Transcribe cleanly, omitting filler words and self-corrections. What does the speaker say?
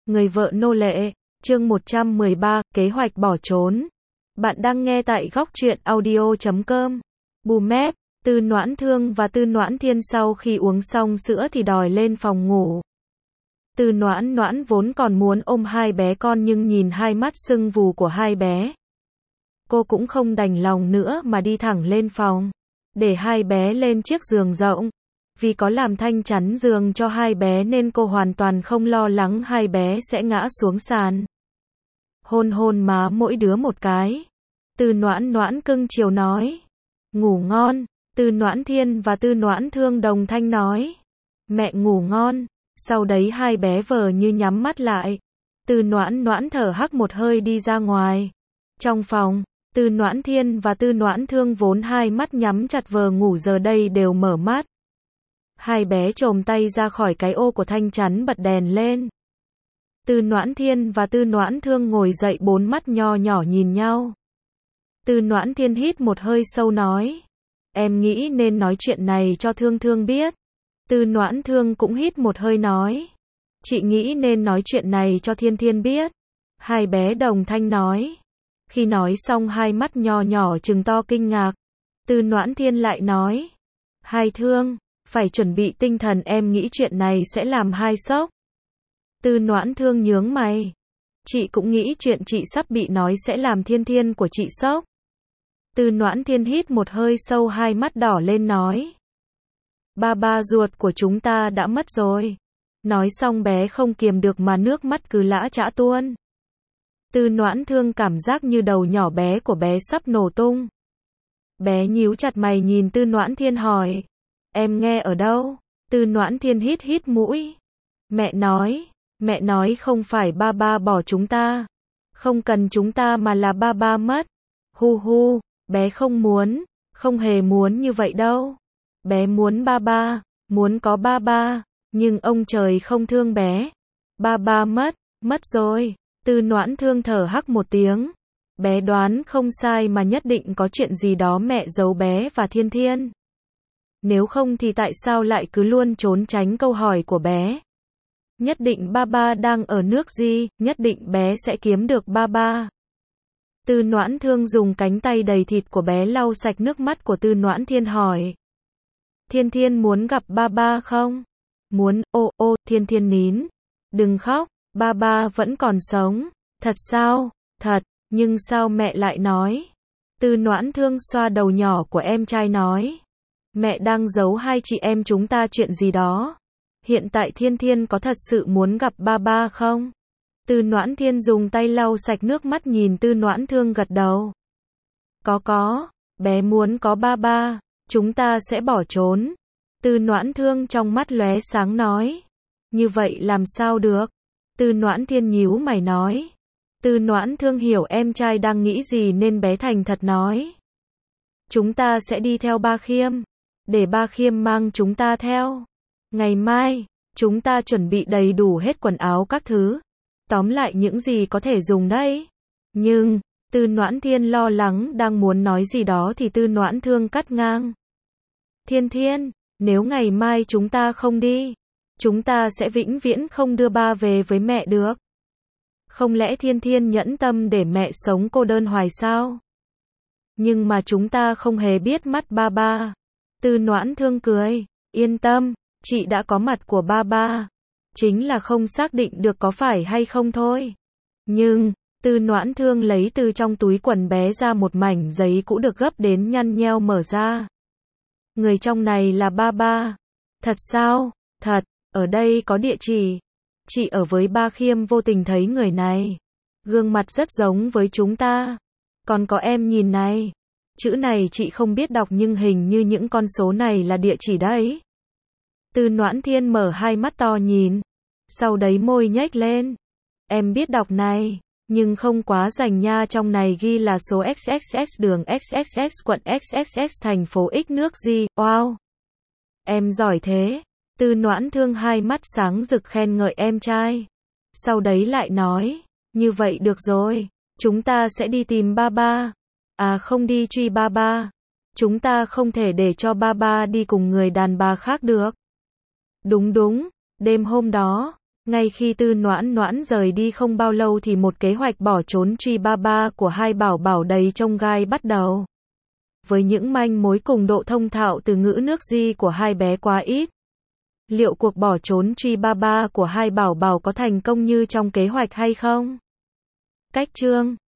Người vợ nô lệ, chương 113, kế hoạch bỏ trốn. Bạn đang nghe tại góc truyện audio.com. Bùm, Tư Noãn Thương và Tư Noãn Thiên sau khi uống xong sữa thì đòi lên phòng ngủ. Tư Noãn Noãn vốn còn muốn ôm hai bé con nhưng nhìn hai mắt sưng vù của hai bé, cô cũng không đành lòng nữa mà đi thẳng lên phòng, để hai bé lên chiếc giường rộng. Vì có làm Thanh chắn giường cho hai bé nên cô hoàn toàn không lo lắng hai bé sẽ ngã xuống sàn. Hôn hôn má mỗi đứa một cái. Tư Noãn Noãn cưng chiều nói. Ngủ ngon. Tư Noãn Thiên và Tư Noãn Thương đồng thanh nói. Mẹ ngủ ngon. Sau đấy hai bé vờ như nhắm mắt lại. Tư Noãn Noãn thở hắt một hơi đi ra ngoài. Trong phòng, Tư Noãn Thiên và Tư Noãn Thương vốn hai mắt nhắm chặt vờ ngủ giờ đây đều mở mắt. Hai bé chồm tay ra khỏi cái ô của Thanh chắn bật đèn lên. Tư Noãn Thiên và Tư Noãn Thương ngồi dậy bốn mắt nho nhỏ nhìn nhau. Tư Noãn Thiên hít một hơi sâu nói. Em nghĩ nên nói chuyện này cho Thương Thương biết. Tư Noãn Thương cũng hít một hơi nói. Chị nghĩ nên nói chuyện này cho Thiên Thiên biết. Hai bé đồng thanh nói. Khi nói xong hai mắt nho nhỏ trừng to kinh ngạc. Tư Noãn Thiên lại nói. Hai Thương, phải chuẩn bị tinh thần, em nghĩ chuyện này sẽ làm hai sốc. Tư Noãn Thương nhướng mày. Chị cũng nghĩ chuyện chị sắp bị nói sẽ làm Thiên Thiên của chị sốc. Tư Noãn Thiên hít một hơi sâu, hai mắt đỏ lên nói. Ba ruột của chúng ta đã mất rồi. Nói xong bé không kiềm được mà nước mắt cứ lã chã tuôn. Tư Noãn Thương cảm giác như đầu nhỏ bé của bé sắp nổ tung. Bé nhíu chặt mày nhìn Tư Noãn Thiên hỏi. Em nghe ở đâu? Tư Noãn Thiên hít hít mũi. Mẹ nói không phải ba bỏ chúng ta. Không cần chúng ta mà là ba mất. Hu hu, bé không hề muốn như vậy đâu. Bé muốn ba, muốn có ba, nhưng ông trời không thương bé. Ba mất rồi. Tư Noãn Thương thở hắc một tiếng. Bé đoán không sai mà nhất định có chuyện gì đó mẹ giấu bé và Thiên Thiên. Nếu không thì tại sao lại cứ luôn trốn tránh câu hỏi của bé? Nhất định ba đang ở nước gì, nhất định bé sẽ kiếm được ba. Tư Noãn Thương dùng cánh tay đầy thịt của bé lau sạch nước mắt của Tư Noãn Thiên hỏi. Thiên Thiên muốn gặp ba không? Muốn, ô, Thiên Thiên nín. Đừng khóc, ba vẫn còn sống. Thật sao? Thật, nhưng sao mẹ lại nói? Tư Noãn Thương xoa đầu nhỏ của em trai nói. Mẹ đang giấu hai chị em chúng ta chuyện gì đó. Hiện tại Thiên Thiên có thật sự muốn gặp ba không? Tư Noãn Thiên dùng tay lau sạch nước mắt nhìn Tư Noãn Thương gật đầu. Có, bé muốn có ba, chúng ta sẽ bỏ trốn. Tư Noãn Thương trong mắt lóe sáng nói. Như vậy làm sao được? Tư Noãn Thiên nhíu mày nói. Tư Noãn Thương hiểu em trai đang nghĩ gì nên bé thành thật nói. Chúng ta sẽ đi theo ba Khiêm. Để ba Khiêm mang chúng ta theo. Ngày mai, chúng ta chuẩn bị đầy đủ hết quần áo các thứ. Tóm lại những gì có thể dùng đấy. Nhưng, Tư Noãn Thiên lo lắng đang muốn nói gì đó thì Tư Noãn Thương cắt ngang. Thiên, nếu ngày mai chúng ta không đi, chúng ta sẽ vĩnh viễn không đưa ba về với mẹ được. Không lẽ Thiên Thiên nhẫn tâm để mẹ sống cô đơn hoài sao? Nhưng mà chúng ta không hề biết mắt ba. Tư Noãn Thương cười. Yên tâm, chị đã có mặt của ba. Chính là không xác định được có phải hay không thôi. Nhưng, Tư Noãn Thương lấy từ trong túi quần bé ra một mảnh giấy cũ được gấp đến nhăn nheo mở ra. Người trong này là ba. Thật sao? Thật, ở đây có địa chỉ. Chị ở với ba Khiêm vô tình thấy người này. Gương mặt rất giống với chúng ta. Còn có em nhìn này. Chữ này chị không biết đọc nhưng hình như những con số này là địa chỉ đấy. Tư Noãn Thiên mở hai mắt to nhìn. Sau đấy môi nhếch lên. Em biết đọc này, nhưng không quá rành nha, trong này ghi là số XXX đường XXX quận XXX thành phố X nước gì, wow. Em giỏi thế. Tư Noãn Thương hai mắt sáng rực khen ngợi em trai. Sau đấy lại nói, như vậy được rồi, chúng ta sẽ đi tìm ba. À không đi truy ba. Chúng ta không thể để cho ba đi cùng người đàn bà khác được. Đúng, đêm hôm đó, Ngay khi Tư Noãn Noãn rời đi không bao lâu thì một kế hoạch bỏ trốn truy ba ba của hai bảo bảo đầy chông gai bắt đầu. Với những manh mối cùng độ thông thạo từ ngữ nước Di của hai bé quá ít, liệu cuộc bỏ trốn truy ba ba của hai bảo bảo có thành công như trong kế hoạch hay không? Cách chương